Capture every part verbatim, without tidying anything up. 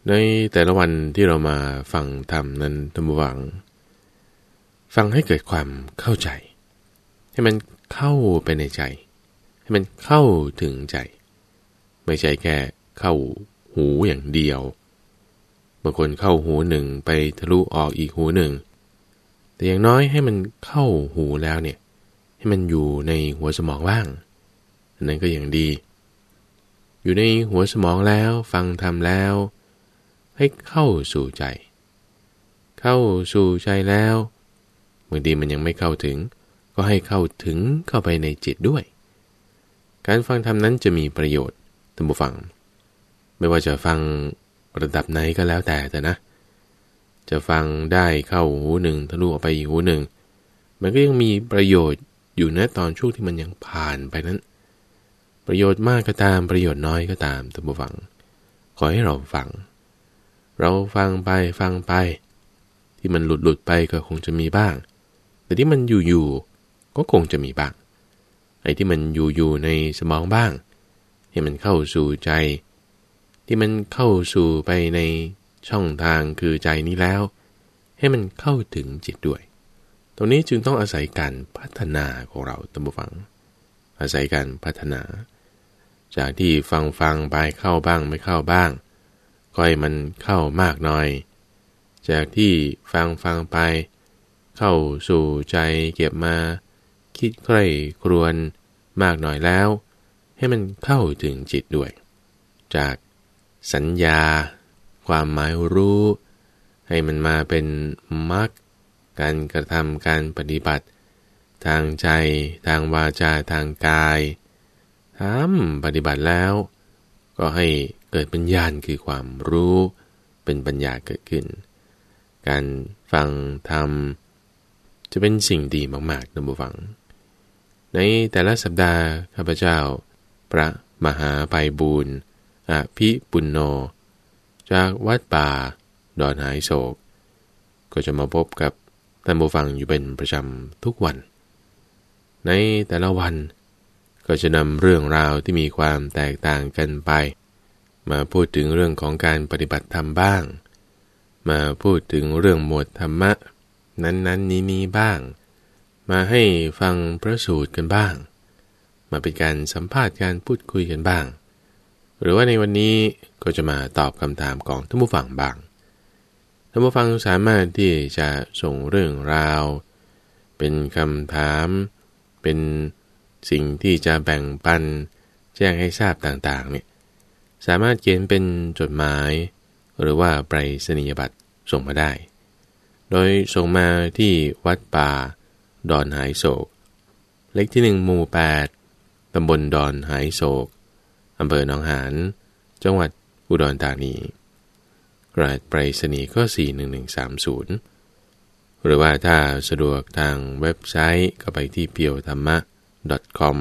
ในแต่ละวันที่เรามาฟังธรรมนั้นท่านผู้ฟังฟังให้เกิดความเข้าใจให้มันเข้าไปในใจให้มันเข้าถึงใจไม่ใช่แค่เข้าหูอย่างเดียวบางคนเข้าหูหนึ่งไปทะลุออกอีกหูหนึ่งแต่อย่างน้อยให้มันเข้าหูแล้วเนี่ยให้มันอยู่ในหัวสมองบ้างอันนั้นก็อย่างดีอยู่ในหัวสมองแล้วฟังธรรมแล้วให้เข้าสู่ใจเข้าสู่ใจแล้วบางทีมันยังไม่เข้าถึงก็ให้เข้าถึงเข้าไปในจิตด้วยการฟังธรรมนั้นจะมีประโยชน์ท่านผู้ฟังไม่ว่าจะฟังระดับไหนก็แล้วแต่แต่นะจะฟังได้เข้าหูหนึ่งทะลุออกไปอีกหูหนึ่งมันก็ยังมีประโยชน์อยู่นะตอนช่วงที่มันยังผ่านไปนั้นประโยชน์มากก็ตามประโยชน์น้อยก็ตามท่านผู้ฟังขอให้เราฟังเราฟังไปฟังไปที่มันหลุดหลุดไปก็คงจะมีบ้างแต่ที่มันอยู่ๆก็คงจะมีบ้างไอ้ที่มันอยู่ๆในสมองบ้างให้มันเข้าสู่ใจที่มันเข้าสู่ไปในช่องทางคือใจนี้แล้วให้มันเข้าถึงจิตด้วยตรงนี้จึงต้องอาศัยการพัฒนาของเราท่านผู้ฟังอาศัยการพัฒนาจากที่ฟังฟังไปเข้าบ้างไม่เข้าบ้างก็ให้มันเข้ามากหน่อยจากที่ฟังฟังไปเข้าสู่ใจเก็บมาคิดใคร่ครวญมากหน่อยแล้วให้มันเข้าถึงจิตด้วยจากสัญญาความหมายรู้ให้มันมาเป็นมรรคการกระทำการปฏิบัติทางใจทางวาจาทางกายทำปฏิบัติแล้วก็ให้เกิดปัญญาคือความรู้เป็นปัญญาเกิดขึ้นการฟังธรรมจะเป็นสิ่งดีมากๆท่านผู้ฟังในแต่ละสัปดาห์ข้าพเจ้าพระมหาไพบูลย์อภิปุณโญจากวัดป่าดอนหายโศกก็จะมาพบกับท่านผู้ฟังอยู่เป็นประจำทุกวันในแต่ละวันก็จะนำเรื่องราวที่มีความแตกต่างกันไปมาพูดถึงเรื่องของการปฏิบัติธรรมบ้างมาพูดถึงเรื่องหมวดธรรมะนั้นๆนี้ๆบ้างมาให้ฟังพระสูตรกันบ้างมาเป็นการสัมภาษณ์การพูดคุยกันบ้างหรือว่าในวันนี้ก็จะมาตอบคำถามของท่านผู้ฟังบ้างท่านผู้ฟังสามารถที่จะส่งเรื่องราวเป็นคำถามเป็นสิ่งที่จะแบ่งปันแจ้งให้ทราบต่างๆเนี่ยสามารถเขียนเป็นจดหมายหรือว่าไปรษณียบัตรส่งมาได้โดยส่งมาที่วัดป่าดอนหายโศกเลขที่หนึ่งหมู่แปดตำบลดอนหายโศกอำเภอหนองหานจังหวัดอุดรธานีรหัสไปรษณีย์ก็สี่หนึ่งหนึ่งสามศูนย์หรือว่าถ้าสะดวกทางเว็บไซต์ก็ไปที่ เพียวธรรมะ .com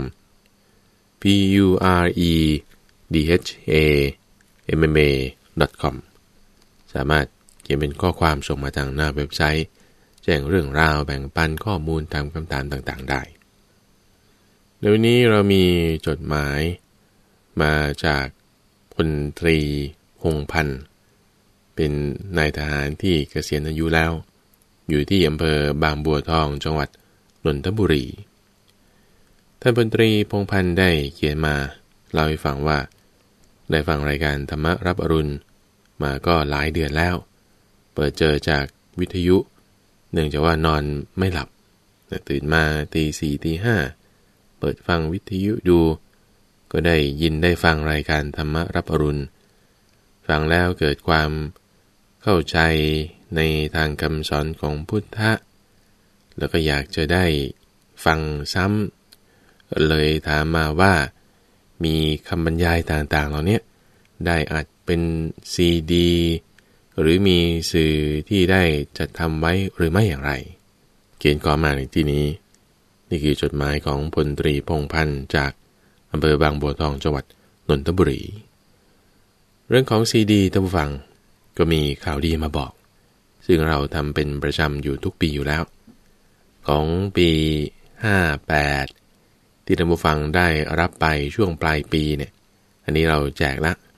p u r e d h a m m a .com สามารถเขียนเป็นข้อความส่งมาทางหน้าเว็บไซต์แจ้งเรื่องราวแบ่งปันข้อมูลตามคำถามต่างๆได้ในวันนี้เรามีจดหมายมาจากพลตรีพงษ์พันธ์เป็นนายทหารที่เกษียณอายุแล้วอยู่ที่อำเภอบางบัวทองจังหวัดนนทบุรีท่านพลตรีพงษ์พันธ์ได้เขียนมาเล่าให้ฟังว่าได้ฟังรายการธรรมรับอรุณมาก็หลายเดือนแล้วเปิดเจอจากวิทยุเนื่องจากว่านอนไม่หลับตื่นมาตีสี่ตีห้าเปิดฟังวิทยุดูก็ได้ยินได้ฟังรายการธรรมรับอรุณฟังแล้วเกิดความเข้าใจในทางคำสอนของพุทธะแล้วก็อยากจะได้ฟังซ้ำเลยถามมาว่ามีคำบรรยายต่างๆเหล่านี้ได้อัดเป็นซีดีหรือมีสื่อที่ได้จัดทำไว้หรือไม่อย่างไรเขียนข้อมาในที่นี้นี่คือจดหมายของพลตรีพงษ์พันธ์จากอำเภอบางบัวทองจังหวัดนนทบุรีเรื่องของซีดีท่านผู้ฟังก็มีข่าวดีมาบอกซึ่งเราทำเป็นประจำอยู่ทุกปีอยู่แล้วของปีห้าแปดที่ท่านผู้ฟังได้รับไปช่วงปลายปีเนี่ยอันนี้เราแจกละ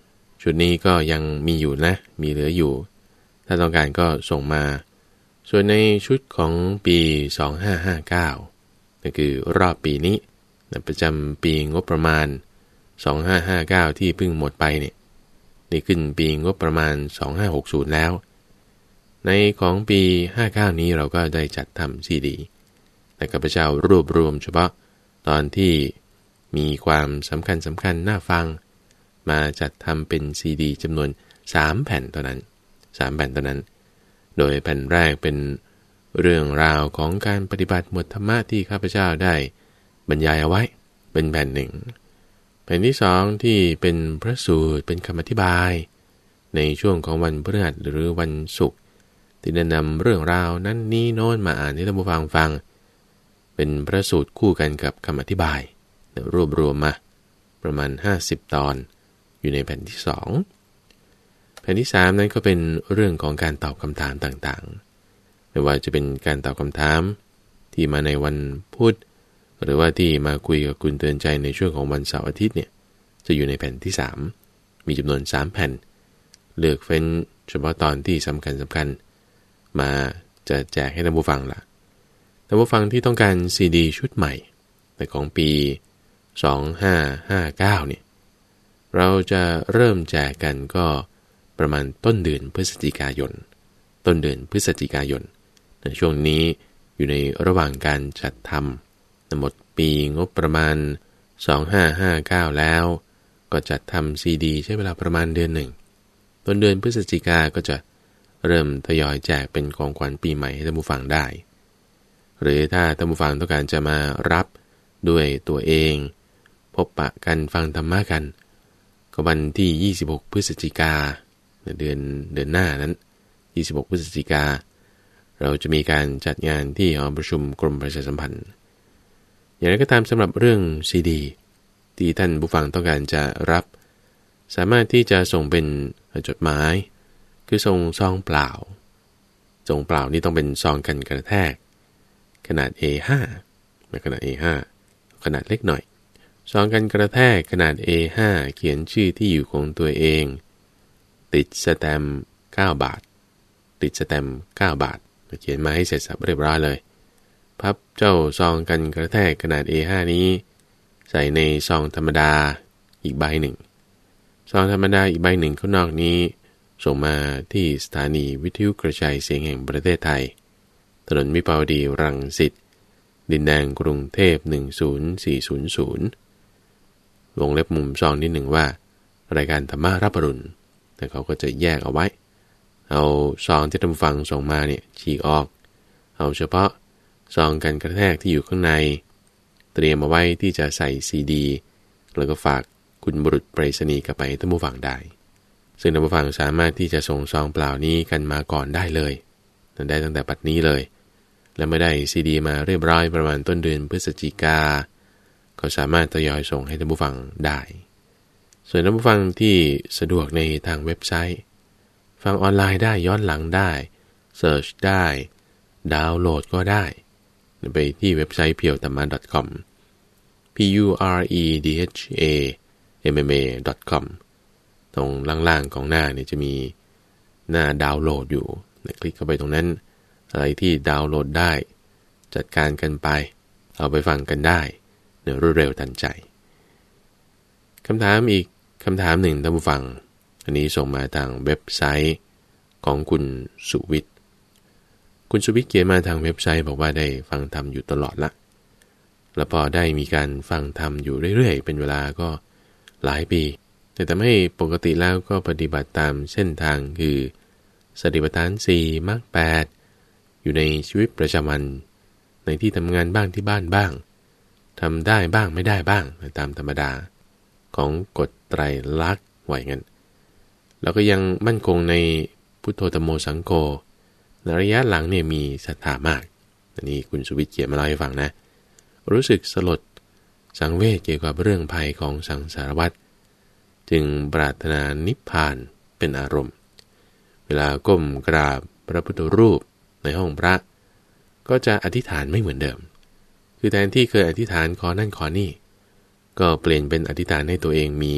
ชุดนี้ก็ยังมีอยู่นะมีเหลืออยู่ถ้าต้องการก็ส่งมาส่วนในชุดของปีสองห้าห้าเก้านั่นคือรอบปีนี้ประจำปีงบประมาณสองห้าห้าเก้าที่เพิ่งหมดไปเนี่ยนี่ขึ้นปีงบประมาณสองห้าหกศูนย์แล้วในของปีห้าเก้านี้เราก็ได้จัดทำซีดีแต่ข้าพเจ้ารวบรวมเฉพาะตอนที่มีความสำคัญสำคัญน่าฟังมาจัดทำเป็นซีดีจำนวนสามแผ่นเท่านั้นสามแผ่นเท่านั้นโดยแผ่นแรกเป็นเรื่องราวของการปฏิบัติหมวดธรรมะที่ข้าพเจ้าได้บรรยายเอาไว้เป็นแผ่นหนึ่งแผ่นที่สองที่เป็นพระสูตรเป็นคำอธิบายในช่วงของวันพฤหัสหรือวันศุกร์ที่ได้นำเรื่องราวนั้นนี้โน้นมาอ่านให้ท่านผู้ฟังฟังเป็นพระสูตรคู่กันกับคำอธิบายรวบรวมมาประมาณห้าสิบตอนอยู่ในแผ่นที่สองแผ่นที่สามนั้นก็เป็นเรื่องของการตอบคำถามต่างๆไม่ว่าจะเป็นการตอบคำถามที่มาในวันพุธหรือว่าที่มาคุยกับคุณเตือนใจในช่วงของวันเสาร์อาทิตย์เนี่ยจะอยู่ในแผ่นที่สามมีจำนวนสามแผ่นเลือกเฟ้นเฉพาะตอนที่สำคัญสำคัญมาจะแจกให้ท่านผู้ฟังล่ะท่านผู้ฟังที่ต้องการซีดีชุดใหม่ในของปีสองห้าห้าเก้าเนี่ยเราจะเริ่มแจกกันก็ประมาณต้นเดือนพฤศจิกายนต้นเดือนพฤศจิกายนในช่วงนี้อยู่ในระหว่างการจัดทำหมดปีงบประมาณสองห้าห้าเก้าแล้วก็จัดทำซีดีใช้เวลาประมาณเดือนหนึ่งต้นเดือนพฤศจิกาก็จะเริ่มทยอยแจกเป็นของขวัญปีใหม่ให้ท่านผู้ฟังได้หรือถ้าท่านผู้ฟังต้องการจะมารับด้วยตัวเองพบปะกันฟังธรรมะกันก็วันที่ยี่สิบหกพฤศจิกาเดือนเดือนหน้านั้นยี่สิบหกพฤศจิกาเราจะมีการจัดงานที่หอประชุมกรมประชาสัมพันธ์อย่างไรก็ตามสำหรับเรื่องซีดีที่ท่านผู้ฟังต้องการจะรับสามารถที่จะส่งเป็นจดหมายคือส่งซองเปล่าซองเปล่านี่ต้องเป็นซองกันกระแทกขนาด เอ ห้า ไม่ขนาด เอ ห้า ขนาดเล็กหน่อยซองกันกระแทกขนาด เอ ห้า เขียนชื่อที่อยู่ของตัวเองติดสแตมป์เก้าบาทติดสแตมป์เก้าบาทเขียนมาให้เสร็จสับเรียบร้อยเลยพับเจ้าซองกันกระแทกขนาด เอ ห้า นี้ใส่ในซองธรรมดาอีกใบหนึ่งซองธรรมดาอีกใบหนึ่งข้างนอกนี้ส่งมาที่สถานีวิทยุกระจายเสียงแห่งประเทศไทยถนนวิภาวดีรังสิตดินแดงกรุงเทพหนึ่งศูนย์สี่ศูนย์ศูนย์วงเล็บมุมซองนิดหนึ่งว่ารายการธรรมะรับอรุณแต่เขาก็จะแยกเอาไว้เอาซองที่ท่านผู้ฟังส่งมาเนี่ยฉีกออกเอาเฉพาะซองกันกระแทกที่อยู่ข้างในเตรียมเอาไว้ที่จะใส่ซีดีแล้วก็ฝากคุณบุรุษไปรษณีย์กลับไปให้ท่านผู้ฟังได้ซึ่งท่านผู้ฟังสามารถที่จะส่งซองเปล่านี้กันมาก่อนได้เลยได้ตั้งแต่ปัจจุบันนี้เลยและไม่ได้ซีดีมาเรียบร้อยประมาณต้นเดือนพฤศจิกาก็สามารถทยอยส่งให้ท่านผู้ฟังได้ส่วนท่านผู้ฟังที่สะดวกในทางเว็บไซต์ฟังออนไลน์ได้ย้อนหลังได้เสิร์ชได้ดาวน์โหลดก็ได้ไปที่เว็บไซต์ พี ยู ธรรมะ ดอท คอม พี ยู อาร์ อี ดี เอช เอ เอ็ม เอ็ม เอ ดอท คอม ตรงล่างๆของหน้าเนี่ยจะมีหน้าดาวน์โหลดอยู่คลิกเข้าไปตรงนั้นอะไรที่ดาวน์โหลดได้จัดการกันไปเอาไปฟังกันได้ในรวดเร็วทันใจคำถามอีกคำถามหนึ่งท่านผู้ฟังอันนี้ส่งมาทางเว็บไซต์ของคุณสุวิทย์คุณสุวิทย์เขียนมาทางเว็บไซต์บอกว่าได้ฟังธรรมอยู่ตลอดละแล้วพอได้มีการฟังธรรมอยู่เรื่อยๆเป็นเวลาก็หลายปีแต่ทำให้ปกติแล้วก็ปฏิบัติตามเส้นทางคือสติปัฏฐานสี่มรรคแปดอยู่ในชีวิตประจำวันในที่ทำงานบ้างที่บ้านบ้างทำได้บ้างไม่ได้บ้างตามธรรมดาของกฎไตรลักษณ์ไว้งั้นแล้วก็ยังมั่นคงในพุทโธธัมโมสังโฆในระยะหลังเนี่ยมีศรัทธามากอันนี้คุณสุวิทย์เขียนมาเล่าให้ฟังนะรู้สึกสลดสังเวชเกี่ยวกับเรื่องภัยของสังสารวัฏจึงปรารถนานิพพานเป็นอารมณ์เวลาก้มกราบพระพุทธรูปในห้องพระก็จะอธิษฐานไม่เหมือนเดิมคือแทนที่เคยอธิษฐานขอนั่นขอนี่ก็เปลี่ยนเป็นอธิษฐานให้ตัวเองมี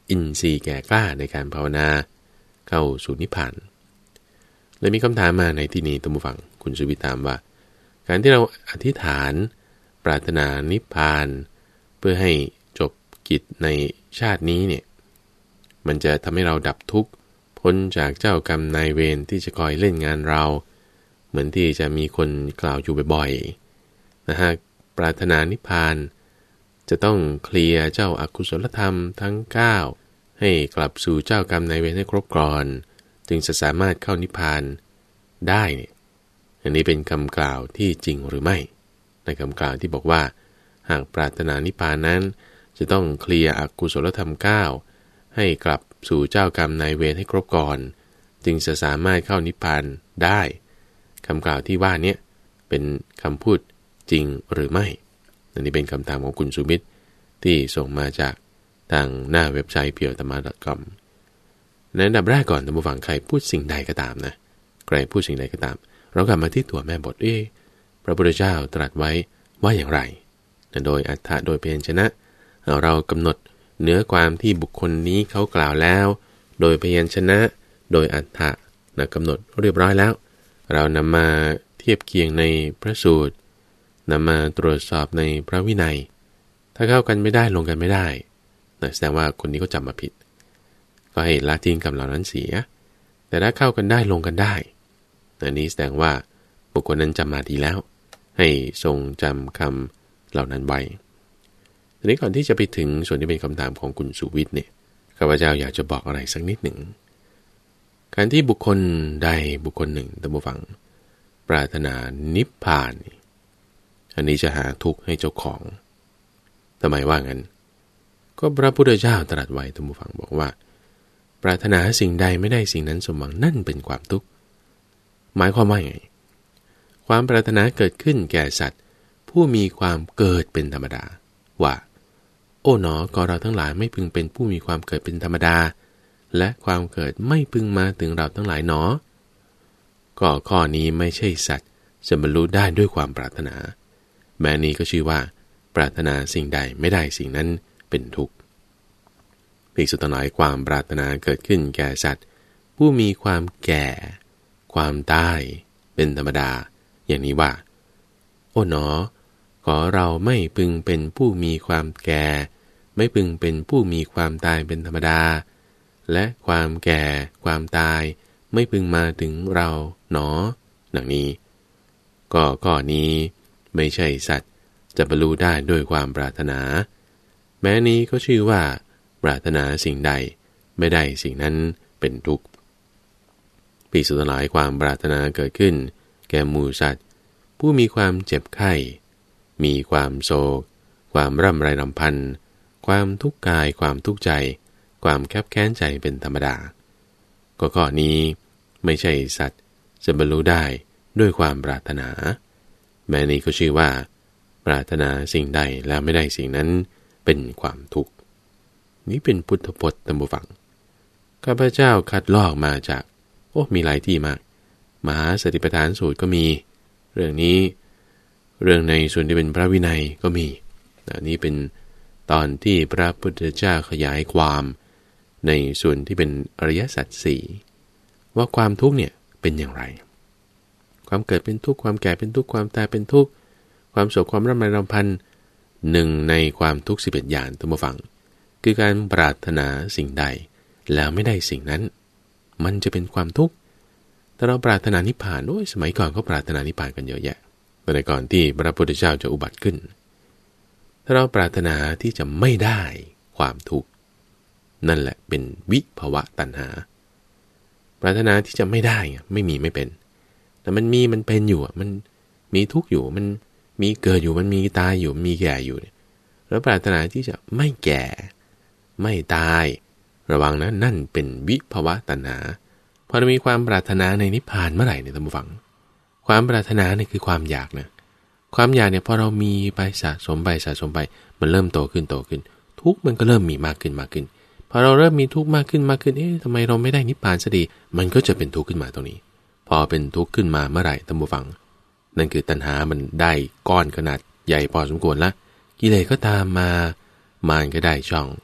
อินทรีย์แก่กล้าในการภาวนาเข้าสู่นิพพานเลยมีคำถามมาในที่นี้ท่านผู้ฟังคุณสุวิทย์ถามว่าการที่เราอธิษฐานปรารถนานิพพานเพื่อให้จบกิจในชาตินี้เนี่ยมันจะทำให้เราดับทุกข์พ้นจากเจ้ากรรมนายเวรที่จะคอยเล่นงานเราเหมือนที่จะมีคนกล่าวอยู่บ่อยๆนะฮะปรารถนานิพพานจะต้องเคลียร์เจ้าอกุศลธรรมทั้งเก้าให้กลับสู่เจ้ากรรมนายเวรให้ครบก่อนจึงจะสามารถเข้านิพพานได้เนี่ยอันนี้เป็นคำกล่าวที่จริงหรือไม่ในคำกล่าวที่บอกว่าหากปรารถนานิพพานนั้นจะต้องเคลียร์อกุศลธรรมเก้าให้กลับสู่เจ้ากรรมนายเวรให้ครบก่อนจึงจะสามารถเข้านิพพานได้คำกล่าวที่ว่านี้เป็นคำพูดจริงหรือไม่อันนี้เป็นคำถามของคุณสุมิตรที่ส่งมาจากทางหน้าเว็บไซต์ เพียวธรรมะ ดอท คอม ในอันดับแรกก่อนท่านผู้ฟังใครพูดสิ่งใดก็ตามนะใครพูดสิ่งใดก็ตามเรากลับมาที่ตัวแม่บทเอ๊ะพระพุทธเจ้าตรัสไว้ว่าอย่างไรโดยอรรถะโดยพยัญชนะเรากำหนดเนื้อความที่บุคคลนี้เขากล่าวแล้วโดยพยัญชนะโดยอรรถะนะกำหนดเรียบร้อยแล้วเรานำมาเทียบเคียงในพระสูตรนำมาตรวจสอบในพระวินัยถ้าเข้ากันไม่ได้ลงกันไม่ได้นะแสดงว่าคนนี้ก็จำมาผิดก็ให้ละทิ้งคำเหล่านั้นเสียแต่ถ้าเข้ากันได้ลงกันได้อันนี้แสดงว่าบุคคลนั้นจำมาดีแล้วให้ทรงจำคำเหล่านั้นไว้ทีนี้ก่อนที่จะไปถึงส่วนที่เป็นคำถามของคุณสุวิทย์เนี่ยข้าพเจ้าอยากจะบอกอะไรสักนิดหนึ่งการที่บุคคลใดบุคคลหนึ่งท่านผู้ฟังปรารถนานิพพานอันนี้จะหาทุกข์ให้เจ้าของทำไมว่างั้นก็พระพุทธเจ้าตรัสไว้ท่านผู้ฟังบอกว่าปรารถนาสิ่งใดไม่ได้สิ่งนั้นสมหวังนั่นเป็นความทุกข์หมายความว่าไงความปรารถนาเกิดขึ้นแก่สัตว์ผู้มีความเกิดเป็นธรรมดาว่าโอ้หนอก็เราทั้งหลายไม่พึงเป็นผู้มีความเกิดเป็นธรรมดาและความเกิดไม่พึงมาถึงเราทั้งหลายหนอก็ข้อนี้ไม่ใช่สัตว์จะบรรลุได้ด้วยความปรารถนาแม้นี้ก็ชื่อว่าปรารถนาสิ่งใดไม่ได้สิ่งนั้นเป็นทุกข์ภิกษุทั้งหลายความปรารถนาเกิดขึ้นแก่สัตว์ผู้มีความแก่ความตายเป็นธรรมดาอย่างนี้ว่าโอ้หนอขอเราไม่พึงเป็นผู้มีความแก่ไม่พึงเป็นผู้มีความตายเป็นธรรมดาและความแก่ความตายไม่พึงมาถึงเราหนอดังนี้ก็ข้อนี้ไม่ใช่สัตว์จะบรรลุได้ด้วยความปรารถนาแม้นี้ก็ชื่อว่าปรารถนาสิ่งใดไม่ได้สิ่งนั้นเป็นทุกข์ภิกษุทั้งหลายความปรารถนาเกิดขึ้นแก่หมู่สัตว์ผู้มีความเจ็บไข้มีความโศกความร่ำไรรำพันความทุกข์กายความทุกข์ใจความแคบแค้นใจเป็นธรรมดาก็ข้อนี้ไม่ใช่สัตว์จะบรรลุได้ด้วยความปรารถนาแม้นี้ก็ชื่อว่าปรารถนาสิ่งใดแล้วไม่ได้สิ่งนั้นเป็นความทุกข์นี้เป็นพุทธพจน์ท่านผู้ฟังข้าพเจ้าคัดลอกมาจากโอ้มีหลายที่มากมหาสติปัฏฐานสูตรก็มีเรื่องนี้เรื่องในส่วนที่เป็นพระวินัยก็มีอันนี้เป็นตอนที่พระพุทธเจ้าขยายความในส่วนที่เป็นอริยสัจสี่ว่าความทุกข์เนี่ยเป็นอย่างไรความเกิดเป็นทุกข์ความแก่เป็นทุกข์ความตายเป็นทุกข์ความโศกความร่ำไรรำพันหนึ่งในความทุกข์สิบเอ็ดอย่างท่านผู้ฟังคือการปรารถนาสิ่งใดแล้วไม่ได้สิ่งนั้นมันจะเป็นความทุกข์ถ้าเราปรารถนานิพพานโอ้ยสมัยก่อนเขาปรารถนานิพพานกันเยอะแยะในก่อนที่พระพุทธเจ้าจะอุบัติขึ้นถ้าเราปรารถนาที่จะไม่ได้ความทุกข์นั่นแหละเป็นวิภวะตัณหาปรารถนาที่จะไม่ได้ไม่มีไม่เป็นแต่มันมีมันเป็นอยู่มันมีทุกข์อยู่มันมีเกิดอยู่มันมีตายอยู่มีแก่อยู่แล้วปรารถนาที่จะไม่แก่ไม่ตายระวังนะนั่นเป็นวิภวะตัณหาพอเรามีความปรารถนาในนิพพานเมื่อไหร่เนี่ยท่านผู้ฟังความปรารถนาเนี่ยคือความอยากนะความอยากเนี่ยพอเรามีไปสะสมไปสะสมไปมันเริ่มโตขึ้นโตขึ้นทุกข์มันก็เริ่มมีมากขึ้นมากขึ้นพอเราเริ่มมีทุกข์มากขึ้นมากขึ้นเอ๊ะทำไมเราไม่ได้นิพพานสักทีมันก็จะเป็นทุกข์ขึ้นมาตรงนี้พอเป็นทุกข์ขึ้นมาเมื่อไหร่ท่านผู้ฟังนั่นคือตัณหามันได้ก้อนขนาดใหญ่พอสมควรละกิเลสก็ตามมามารก็ได้ช่องใน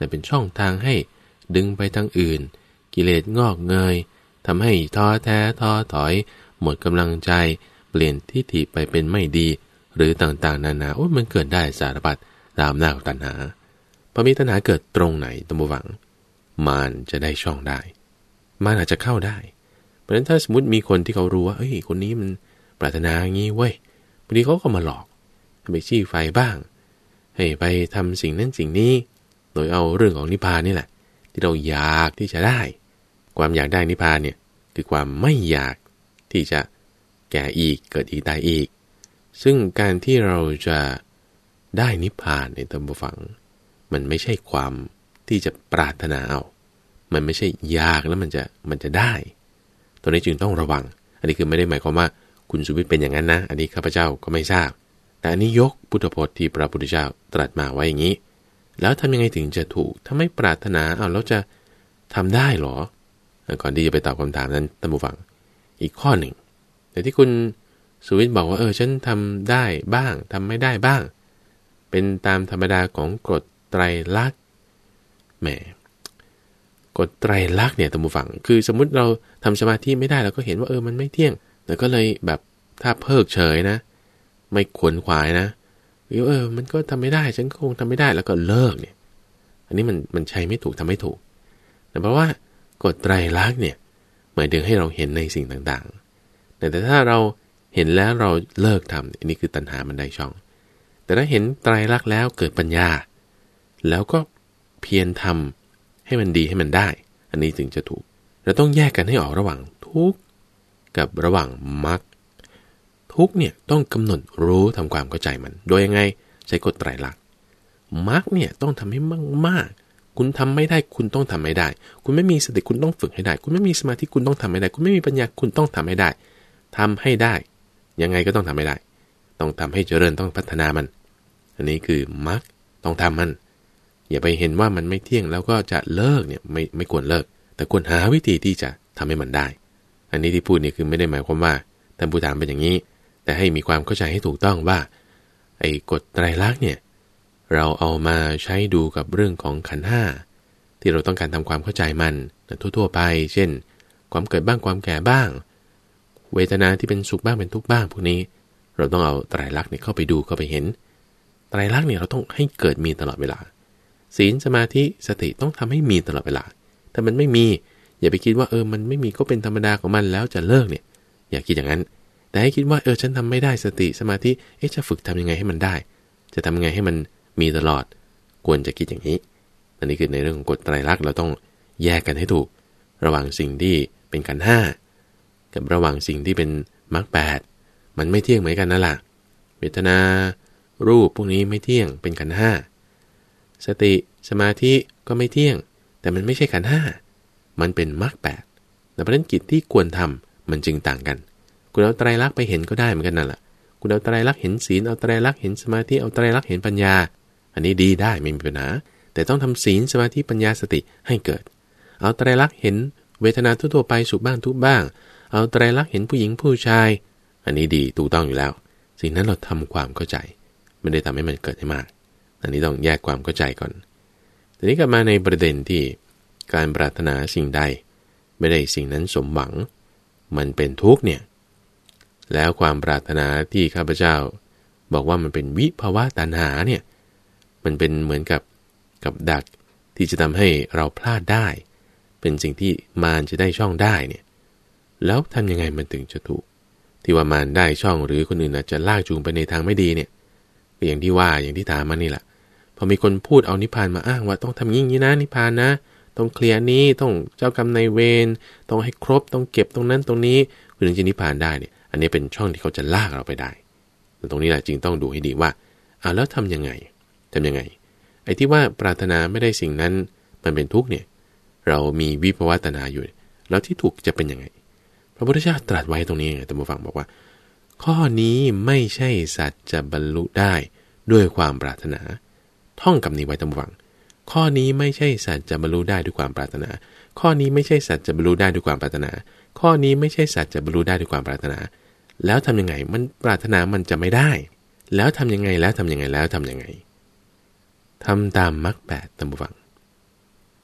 แต่เป็นช่องทางให้ดึงไปทางอื่นกิเลสงอกเงยทำให้ท้อแท้ท้อถอยหมดกำลังใจเปลี่ยนทิฏฐิไปเป็นไม่ดีหรือต่างๆนานาโอ้มันเกิดได้สารพัดตามหน้าของตัณหาพอมีตัณหาเกิดตรงไหนตัมบูหวังมารจะได้ช่องได้มารอาจจะเข้าได้เพราะฉะนั้นถ้าสมมติมีคนที่เขารู้ว่าเฮ้ยคนนี้มันปรารถนาอย่างนี้เว้ยบางทีเขาก็มาหลอกให้ไปชี้ไฟบ้างให้ไปทำสิ่งนั้นสิ่งนี้โดยเอาเรื่องของนิพพานนี่แหละที่เราอยากที่จะได้ความอยากได้นิพพานเนี่ยคือความไม่อยากที่จะแก่อีกเกิดอีกตายอีกซึ่งการที่เราจะได้นิพพานในตัมบูฝังมันไม่ใช่ความที่จะปรารถนาเอามันไม่ใช่อยากแล้วมันจะมันจะได้ตัวนี้จึงต้องระวังอันนี้คือไม่ได้หมายความว่าคุณสุวิทย์เป็นอย่างนั้นนะอันนี้ข้าพเจ้าก็ไม่ทราบแต่อันนี้ยกพุทธพจน์ที่พระพุทธเจ้าตรัสมาไว้อย่างนี้แล้วทำยังไงถึงจะถูกถ้าไม่ปรารถนาเอาแล้วจะทำได้หรอก่อนที่จะไปตอบคำถามนั้นท่านผู้ฟังอีกข้อหนึ่งแต่ที่คุณสุวิทย์บอกว่าเออฉันทำได้บ้างทำไม่ได้บ้างเป็นตามธรรมดาของกฎไตรลักษณ์แหมกฎไตรลักษณ์เนี่ยท่านผู้ฟังคือสมมุติเราทำสมาธิไม่ได้เราก็เห็นว่าเออมันไม่เที่ยงแต่ก็เลยแบบถ้าเพิกเฉยนะไม่ขวนขวายนะหรือเออมันก็ทำไม่ได้ฉันคงทำไม่ได้แล้วก็เลิกเนี่ยอันนี้มันมันใช้ไม่ถูกทำไม่ถูกแต่เพราะว่ากฎไตรลักษณ์เนี่ยหมายถึงให้เราเห็นในสิ่งต่างๆแต่ถ้าเราเห็นแล้วเราเลิกทำอันนี้คือตัณหามันได้ช่องแต่ถ้าเห็นไตรลักษณ์แล้วเกิดปัญญาแล้วก็เพียรทำให้มันดีให้มันได้อันนี้ถึงจะถูกเราต้องแยกกันให้ออกระหว่างทุกข์กับระหว่างมรรคทุกข์เนี่ยต้องกำหนดรู้ทำความเข้าใจมันโดยยังไงใช้กฎไตรลักษณ์มรรคเนี่ยต้องทำให้มากๆคุณทำไม่ได้คุณต้องทำไม่ได้คุณไม่มีสติคุณต้องฝึกให้ได้คุณไม่มีสมาธิคุณต้องทำให้ได้คุณไม่มีปัญญาคุณต้องทำให้ได้ทำให้ได้ยังไงก็ต้องทำให้ได้ต้องทำให้เจริญต้องพัฒนามันอันนี้คือมรรคต้องทำมันอย่าไปเห็นว่ามันไม่เที่ยงแล้วก็จะเลิกเนี่ยไม่ไม่ควรเลิกแต่ควรหาวิธีที่จะทำให้มันได้อันนี้ที่พูดนี่คือไม่ได้หมายความว่าท่านผู้ถามเป็นอย่างนี้แต่ให้มีความเข้าใจให้ถูกต้องว่าไอ้กฎไตรลักษณ์เนี่ยเราเอามาใช้ดูกับเรื่องของขันธ์ห้าที่เราต้องการทำความเข้าใจมันทั่วๆไปเช่นความเกิดบ้างความแก่บ้างเวทนาที่เป็นสุขบ้างเป็นทุกข์บ้างพวกนี้เราต้องเอาไตรลักษณ์เนี่ยเข้าไปดูเข้าไปเห็นไตรลักษณ์เนี่ยเราต้องให้เกิดมีตลอดเวลาศีลสมาธิสติต้องทำให้มีตลอดเวลาถ้ามันไม่มีอย่าไปคิดว่าเออมันไม่มีก็เป็นธรรมดาของมันแล้วจะเลิกเนี่ยอย่าคิดอย่างนั้นแต่ให้คิดว่าเออฉันทำไม่ได้สติสมาธิเอ๊ะจะฝึกทำยังไงให้มันได้จะทำยังไงให้มันมีตลอดควรจะคิดอย่างนี้อันนี้คือในเรื่องของกฎไตรลักษณ์เราต้องแยกกันให้ถูกระหว่างสิ่งที่เป็นขันธ์ห้ากับระหว่างสิ่งที่เป็นมรรคแปดมันไม่เที่ยงเหมือนกันนั่นแหละเวทนารูปพวกนี้ไม่เที่ยงเป็นขันธ์ห้าสติสมาธิก็ไม่เที่ยงแต่มันไม่ใช่ขันธ์ห้ามันเป็นมรรคแปดแต่เพราะนั้นกิจที่ควรทำมันจึงต่างกันคุณเอาไตรลักษณ์ไปเห็นก็ได้เหมือนกันนั่นแหละคุณเอาไตรลักษณ์เห็นศีลเอาไตรลักษณ์เห็นสมาธิเอาไตรลักษณ์เห็นปัญญาอันนี้ดีได้ไม่มีปัญหาแต่ต้องทำศีลสมาธิปัญญาสติให้เกิดเอาไตรลักษณ์เห็นเวทนาทั่วๆไปสุขบ้างทุกบ้างเอาไตรลักษณ์เห็นผู้หญิงผู้ชายอันนี้ดีถูกต้องอยู่แล้วสิ่งนั้นเราทำความเข้าใจไม่ได้ทำให้มันเกิดให้มากอันนี้ต้องแยกความเข้าใจก่อนทีนี้กลับมาในประเด็นที่การปรารถนาสิ่งใดไม่ได้สิ่งนั้นสมหวังมันเป็นทุกข์เนี่ยแล้วความปรารถนาที่ข้าพเจ้าบอกว่ามันเป็นวิภวตัณหาเนี่ยมันเป็นเหมือนกับกับดักที่จะทำให้เราพลาดได้เป็นสิ่งที่มารจะได้ช่องได้เนี่ยแล้วทำยังไงมันถึงจะถูกที่ว่ามารได้ช่องหรือคนอื่นอาจจะลากจูงไปในทางไม่ดีเนี่ยก็อย่างที่ว่าอย่างที่ถามมานี่แหละพอมีคนพูดเอานิพพานมาอ้างว่าต้องทำอย่างนี้นะนิพพานนะต้องเคลียร์นี้ต้องเจ้ากรรมนายเวรต้องให้ครบต้องเก็บตรงนั้นตรงนี้คุณถึงจะนิพพานได้เนี่ยอันนี้เป็นช่องที่เขาจะลากเราไปได้ตรงนี้แหละจึงต้องดูให้ดีว่าอ่าแล้วทำยังไงทำยังไงไอ้ที่ว่าปรารถนาไม่ได้สิ่งนั้นมันเป็นทุกข์เนี่ยเรามีวิภวตัณหาอยู่แล้วที่ถูกจะเป็นยังไงพระพุทธเจ้าตรัสไว้ตรงนี้ท่านผู้ฟังบอกว่าข้อนี้ไม่ใช่สัจจะบรรลุได้ด้วยความปรารถนาท่องคำนี้ไว้ท่านผู้ฟังข้อนี้ไม่ใช่สัจจะบรรลุได้ด้วยความปรารถนาข้อนี้ไม่ใช่สัจจะบรรลุได้ด้วยความปรารถนาข้อนี้ไม่ใช่สัจจะบรรลุได้ด้วยความปรารถนาแล้วทำยังไงมันปรารถนามันจะไม่ได้แล้วทำยังไงแล้วทำยังไงแล้วทำยังไงทำตามมรรคแปดท่านผู้ฟัง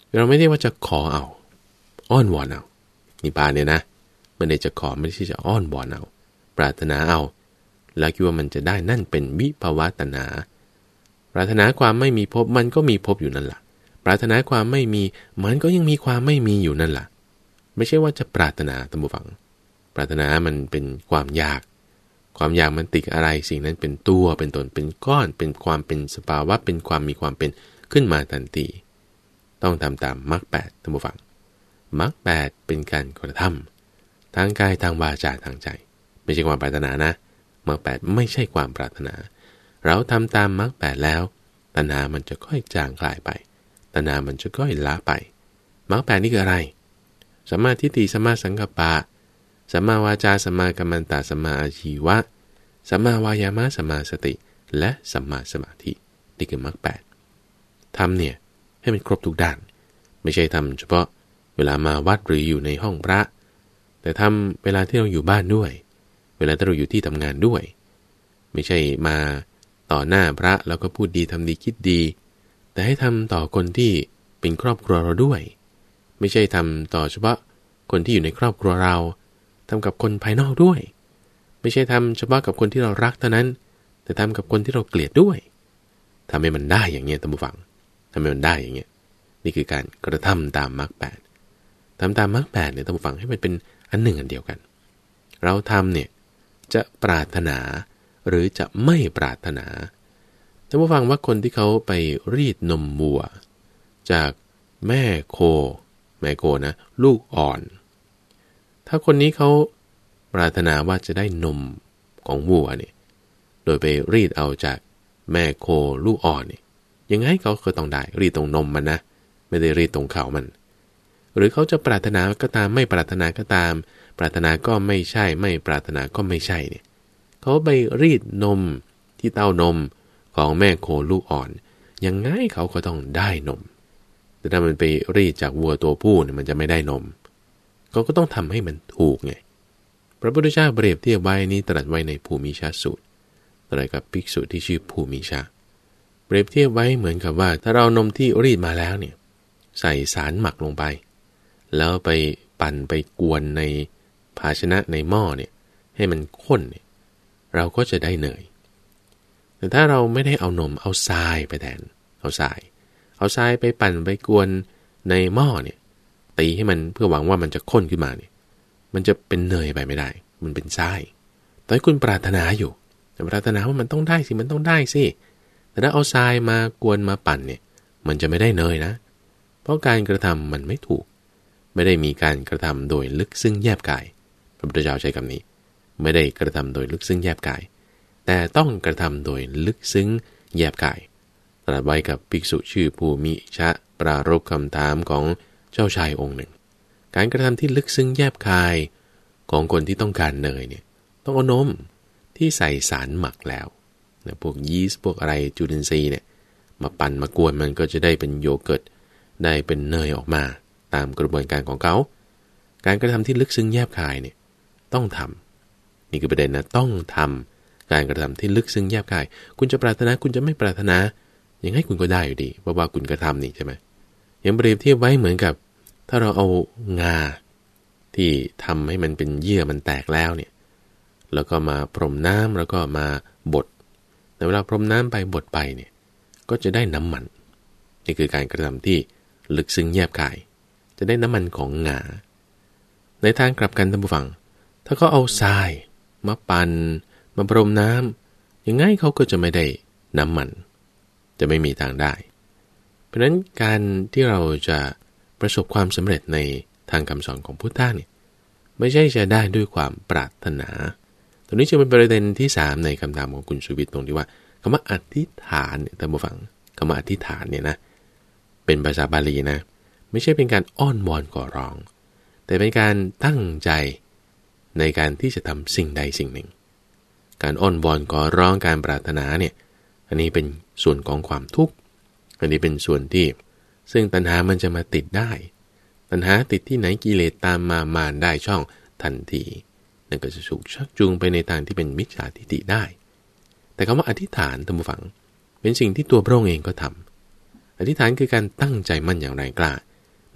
เราไม่ได้ว่าจะขอเอาอ้อนวอนเอานิพพานเนี่ยนะไม่ได้จะขอไม่ได้จะอ้อนวอนเอาปรารถนาเอาแล้วคิดว่ามันจะได้นั่นเป็นวิภวตัณหาปรารถนาความไม่มีภพมันก็มีภพอยู่นั่นแหละปรารถนาความไม่มีมันก็ยังมีความไม่มีอยู่นั่นแหละไม่ใช่ว่าจะปรารถนาตามบุฟังปรารถนามันเป็นความอยากความอยากมันติดอะไรสิ่งนั้นเป็นตัวเป็นตนเป็นก้อนเป็นความเป็นสภาวะเป็นความมีความเป็นขึ้นมาทันทีต้องทำตามมรรคแปดตามบุฟังมรรคแปดเป็นการกระทำทางกายทางวาจาทางใจไม่ใช่ความปรารถนานะมรรคแปดไม่ใช่ความปรารถนาเราทำตามมรรคแปดแล้วตัณหามันจะค่อยจางคลายไปตัณหามันจะค่อยละไปมรรคแปดนี่คืออะไรสัมมาทิฏฐิสัมมาสังกัปปะสัมมาวาจาสัมมากัมมันตะสัมมาอาชีวะสัมมาวายามะสัมมาสติและสัมมาสมาธินี่คือมรรคแปดทำเนี่ยให้มันครบทุกด้านไม่ใช่ทำเฉพาะเวลามาวัดหรืออยู่ในห้องพระแต่ทำเวลาที่เราอยู่บ้านด้วยเวลาที่เราอยู่ที่ทำงานด้วยไม่ใช่มาต่อหน้าพระแล้วก็พูดดีทำดีคิดดีแต่ให้ทำต่อคนที่เป็นครอบครัวเราด้วยไม่ใช่ทำต่อเฉพาะคนที่อยู่ในครอบครัวเราทำกับคนภายนอกด้วยไม่ใช่ทำเฉพาะกับคนที่เรารักเท่านั้นแต่ทำกับคนที่เราเกลียดด้วยทำให้มันได้อย่างเงี้ยท่านผู้ฟังทำให้มันได้อย่างเงี้ยนี่คือการกระทำตามมรรคแปดทำตามมรรคแปดเนี่ยท่านผู้ฟังให้มันเป็นอันหนึ่งอันเดียวกันเราทำเนี่ยจะปรารถนาหรือจะไม่ปรารถนาท่านผู้ฟังว่าคนที่เขาไปรีดนมวัวจากแม่โคแม่โคนะลูกอ่อนถ้าคนนี้เขาปรารถนาว่าจะได้นมของวัวเนี่ยโดยไปรีดเอาจากแม่โคลูกอ่อนเนี่ยยังไงเขาก็ต้องได้รีดตรงนมมันนะไม่ได้รีดตรงเขามันหรือเขาจะปรารถนาก็ตามไม่ปรารถนาก็ตามปรารถนาก็ไม่ใช่ไม่ปรารถนาก็ไม่ใช่เนี่ยเขาไปรีดนมที่เต้านมของแม่โคลูกอ่อนยังไงเขาก็ต้องได้นมแต่ถ้ามันไปรีดจากวัวตัวผู้เนี่ยมันจะไม่ได้นมเขาก็ต้องทำให้มันถูกไงพระพุทธเจ้าเปรียบเทียบไว้นี้ตรัสไว้ในภูมิชาสูตรตรัสกับภิกษุที่ชื่อภูมิชาเปรียบเทียบไว้เหมือนกับว่าถ้าเรานมที่รีดมาแล้วเนี่ยใส่สารหมักลงไปแล้วไปปั่นไปกวนในภาชนะในหม้อเนี่ยให้มันข้นเนี่ยเราก็จะได้เนยแต่ถ้าเราไม่ได้เอานมเอาทรายไปแทนเอาทรายเอาทรายไปปั่นไปกวนในหม้อเนี่ยตีให้มันเพื่อหวังว่ามันจะข้นขึ้นมาเนี่ยมันจะเป็นเนยไปไม่ได้มันเป็นทรายแต่คุณปรารถนาอยู่แต่ปรารถนาว่ามันต้องได้สิมันต้องได้สิแต่ถ้าเอาทรายมากวนมาปั่นเนี่ยมันจะไม่ได้เนยนะเพราะการกระทำมันไม่ถูกไม่ได้มีการกระทำโดยลึกซึ้งแยบกายพระพุทธเจ้าใช้คำนี้ไม่ได้กระทำโดยลึกซึ้งแยบกายแต่ต้องกระทำโดยลึกซึ้งแยบกายตรัสไว้กับภิกษุชื่อภูมิชะปรารภคำถามของเจ้าชายองค์หนึ่งการกระทำที่ลึกซึ้งแยบกายของคนที่ต้องการเนยเนี่ยต้องเอานมที่ใส่สารหมักแล้วนะพวกยีสต์พวกอะไรจุลินทรีย์เนี่ยมาปั่นมากวนมันก็จะได้เป็นโยเกิร์ตได้เป็นเนยออกมาตามกระบวนการของเขาการกระทำที่ลึกซึ้งแยบคายเนี่ยต้องทำนี่คือประเด็นนะต้องทำการกระทำที่ลึกซึ้งแยบคายคุณจะปรารถนาคุณจะไม่ปรารถนายังไงคุณก็ได้อยู่ดีเพราะว่าคุณกระทำนี่ใช่ไหมยังเปรียบเทียบไว้เหมือนกับถ้าเราเอางาที่ทำให้มันเป็นเยื่อมันแตกแล้วเนี่ยแล้วก็มาพรมน้ำแล้วก็มาบดแต่เวลาพรมน้ำไปบดไปเนี่ยก็จะได้น้ำมันนี่คือการกระทำที่ลึกซึ้งแยบคายจะได้น้ำมันของงาในทางกลับกันท่านผู้ฟังถ้าเขาเอาทรายมาปั่นมาพรมน้ำยังไงเขาก็จะไม่ได้น้ำมันจะไม่มีทางได้เพราะฉะนั้นการที่เราจะประสบความสำเร็จในทางคำสอนของพุทธะเนี่ยไม่ใช่จะได้ด้วยความปรารถนาตรงนี้จะเป็นประเด็นที่สามในคำถามของคุณสุวิทย์ตรงที่ว่าคำว่าอธิษฐานเนี่ยท่านผู้ฟังคำว่าอธิษฐานเนี่ยนะเป็นภาษาบาลีนะไม่ใช่เป็นการอ้อนวอนขอร้องแต่เป็นการตั้งใจในการที่จะทำสิ่งใดสิ่งหนึ่งการอ้อนวอนขอร้องการปรารถนาเนี่ยอันนี้เป็นส่วนของความทุกข์อันนี้เป็นส่วนที่ซึ่งตัณหามันจะมาติดได้ตัณหาติดที่ไหนกิเลสตามมามารได้ช่องทันทีนั่นก็จะถูกชักจูงไปในทางที่เป็นมิจฉาทิฏฐิได้แต่คำว่าอธิษฐานท่านผู้ฟังเป็นสิ่งที่ตัวพระองค์เองก็ทำอธิษฐานคือการตั้งใจมั่นอย่างแรงกล้า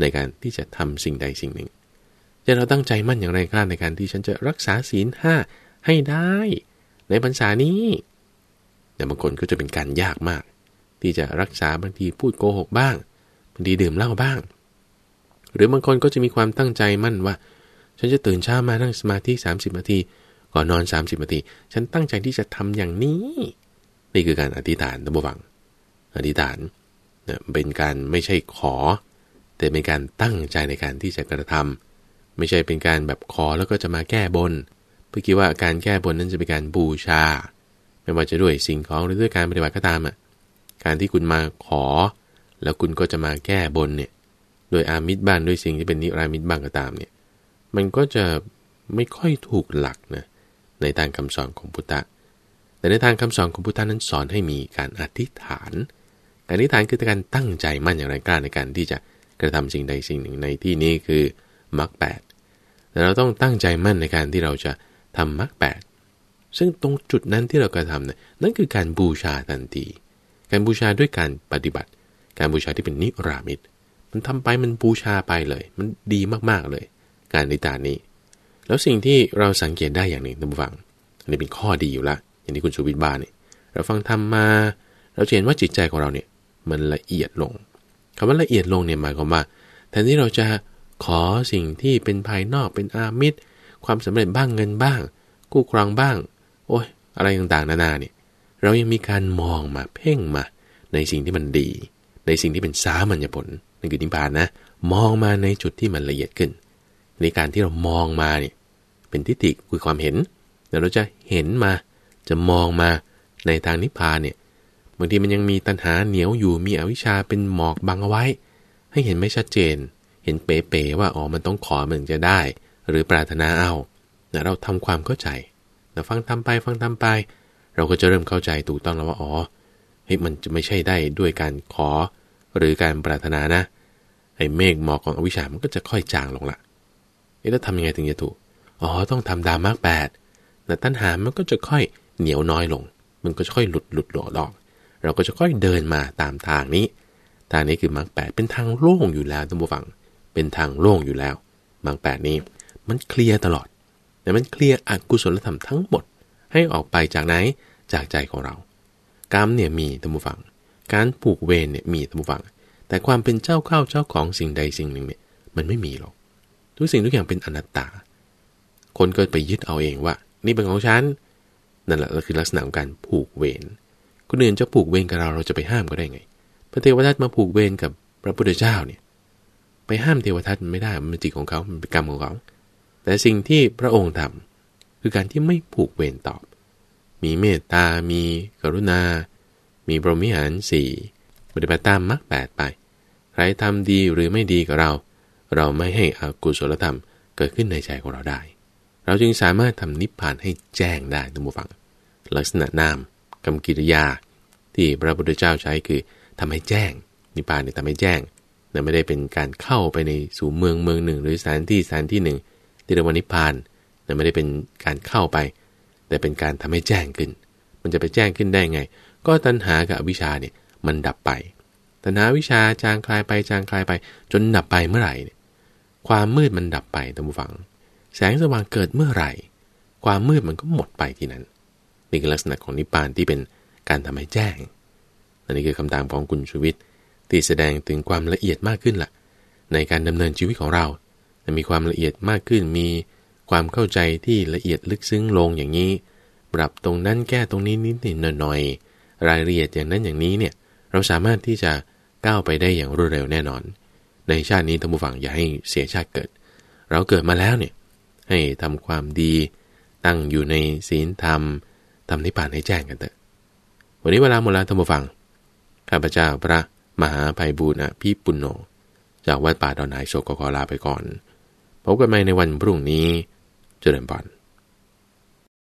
ในการที่จะทำสิ่งใดสิ่งหนึ่งจะเราตั้งใจมั่นอย่างไรกล้าในการที่ฉันจะรักษาศีลห้าให้ได้ในพรรษานี้แต่บางคนก็จะเป็นการยากมากที่จะรักษาบางทีพูดโกหกบ้างบางทีดื่มเหล้าบ้างหรือบางคนก็จะมีความตั้งใจมั่นว่าฉันจะตื่นเช้ามานั่งสมาธิสามสิบนาทีก่อนนอนสามสิบนาทีฉันตั้งใจที่จะทำอย่างนี้นี่คือการอธิษฐานระวังอธิษฐานเป็นการไม่ใช่ขอแต่เป็นการตั้งใจในการที่จะกระทำไม่ใช่เป็นการแบบขอแล้วก็จะมาแก้บนเพื่อคิดว่าการแก้บนนั้นจะเป็นการบูชาไม่ว่าจะด้วยสิ่งของหรือด้วยการปฏิบัติก็ตามอ่ะการที่คุณมาขอแล้วคุณก็จะมาแก้บนเนี่ยโดยอามิตรบ้างด้วยสิ่งที่เป็นนิรามิตบ้างก็ตามเนี่ยมันก็จะไม่ค่อยถูกหลักนะในทางคำสอนของพุทธะแต่ในทางคำสอนของพุทธะนั้นสอนให้มีการอธิษฐานการอธิษฐานคือการตั้งใจมั่นอย่างไรกล้าในการที่จะกระทำสิ่งใดสิ่งหนึ่งในที่นี้คือมรรคแปดแต่เราต้องตั้งใจมั่นในการที่เราจะทำมรรคแปดซึ่งตรงจุดนั้นที่เรากระทำเนี่ยนั่นคือการบูชาทันทีการบูชาด้วยการปฏิบัติการบูชาที่เป็นนิรามิตมันทำไปมันบูชาไปเลยมันดีมากๆเลยการอธิษฐานนี้แล้วสิ่งที่เราสังเกตได้อย่างหนึ่งท่านผู้ฟังอันนี้เป็นข้อดีอยู่ละอย่างที่คุณสุวิทย์บ้านเนี่ยเราฟังธรรมมาเราเห็นว่าจิตใจของเราเนี่ยมันละเอียดลงคำว่าละเอียดลงเนี่ยหมายความว่าแทนที่เราจะขอสิ่งที่เป็นภายนอกเป็นอามิตรความสำเร็จบ้างเงินบ้างกู้ครองบ้างโอ้ยอะไรต่างๆนานาเนี่ยเรายังมีการมองมาเพ่งมาในสิ่งที่มันดีในสิ่งที่เป็นสามัญญผลนั่นคือนิพพานนะมองมาในจุดที่มันละเอียดขึ้นในการที่เรามองมาเนี่ยเป็นทิฏฐิคือความเห็นแต่เราจะเห็นมาจะมองมาในทางนิพพานเนี่ยบางทีมันยังมีตัณหาเหนียวอยู่มีอวิชชาเป็นหมอกบังเอาไว้ให้เห็นไม่ชัดเจนเห็นเป๋ๆว่าอ๋อมันต้องขอมันจะได้หรือปรารถนาเอาแต่เราทำความเข้าใจแต่ฟังทำไปฟังทำไปเราก็จะเริ่มเข้าใจถูกต้องแล้วว่าอ๋อเฮ้ยมันจะไม่ใช่ได้ด้วยการขอหรือการปรารถนานะไอ้เมฆหมอกของอวิชชามันก็จะค่อยจางลงละเอ๊ะแล้วทำยังไงถึงจะถูกอ๋อต้องทำดามรรคแปดแต่ตัณหามันก็จะค่อยเหนียวน้อยลงมันก็จะค่อยหลุดหลุดหลอดออกเราก็จะค่อยเดินมาตามทางนี้ทางนี้คือมรรคแปดเป็นทางโล่งอยู่แล้วท่านผู้ฟังเป็นทางโล่งอยู่แล้วมรรคแปดนี้มันเคลียร์ตลอดแต่มันเคลียร์อกุศลธรรมทั้งหมดให้ออกไปจากไหนจากใจของเรากรรมเนี่ยมีท่านผู้ฟังการผูกเวรเนี่ยมีท่านผู้ฟังแต่ความเป็นเจ้าเข้าเจ้าของสิ่งใดสิ่งหนึ่งเนี่ยมันไม่มีหรอกทุกสิ่งทุกอย่างเป็นอนัตตาคนก็ไปยึดเอาเองว่านี่เป็นของฉันนั่นแหละคือลักษณะของการผูกเวรคนอื่นจะผูกเวรกับเราเราจะไปห้ามก็ได้ไงพระเทวทัตมาผูกเวรกับพระพุทธเจ้าเนี่ยไปห้ามเทวทัตมันไม่ได้มันเป็นจิตของเขามันเป็นกรรมของเขาแต่สิ่งที่พระองค์ทำคือการที่ไม่ผูกเวรตอบมีเมตตามีกรุณามีพรหมิหารสี่ปฏิบัติตามมรรคแปดไปใครทำดีหรือไม่ดีกับเราเราไม่ให้อกุศลธรรมเกิดขึ้นในใจของเราได้เราจึงสามารถทำนิพพานให้แจ้งได้ท่านผู้ฟังลักษณะนามกรรมกิริยาที่พระพุทธเจ้าใช้คือทำให้แจ้งนิพพานเนี่ยทำให้แจ้งแต่ไม่ได้เป็นการเข้าไปในสู่เมืองเมืองหนึ่งหรือสถานที่สถานที่หนึ่งที่เรียกว่านิพพานแต่ไม่ได้เป็นการเข้าไปแต่เป็นการทำให้แจ้งขึ้นมันจะไปแจ้งขึ้นได้ไงก็ตัณหากับอวิชชาเนี่ยมันดับไปตัณหาวิชาจางคลายไปจางคลายไปจนดับไปเมื่อไหร่เนี่ยความมืดมันดับไปท่านผู้ฟังแสงสว่างเกิดเมื่อไหร่ความมืดมันก็หมดไปที่นั้นนี่คือลักษณะของนิพพานที่เป็นการทำให้แจ้งอันนี้คือคำถามของคุณชูวิทย์ที่แสดงถึงความละเอียดมากขึ้นล่ะในการดำเนินชีวิตของเรามีความละเอียดมากขึ้นมีความเข้าใจที่ละเอียดลึกซึ้งลงอย่างนี้ปรับตรงนั้นแก้ตรงนี้นิดๆหน่อยๆรายละเอียดอย่างนั้นอย่างนี้เนี่ยเราสามารถที่จะก้าวไปได้อย่างรวดเร็วแน่นอนในชาตินี้ท่านผู้ฟังอย่าให้เสียชาติเกิดเราเกิดมาแล้วเนี่ยให้ทำความดีตั้งอยู่ในศีลธรรมทำนิพพานให้แจ้งกันเถอะวันนี้เวลาหมดแล้วท่านผู้ฟังข้าพเจ้าพระมหาไพบูลย์อภิปุณโญจากวัดป่าดอนไหโศกขอลาไปก่อนพบกันใหม่ในวันพรุ่งนี้เจริญพร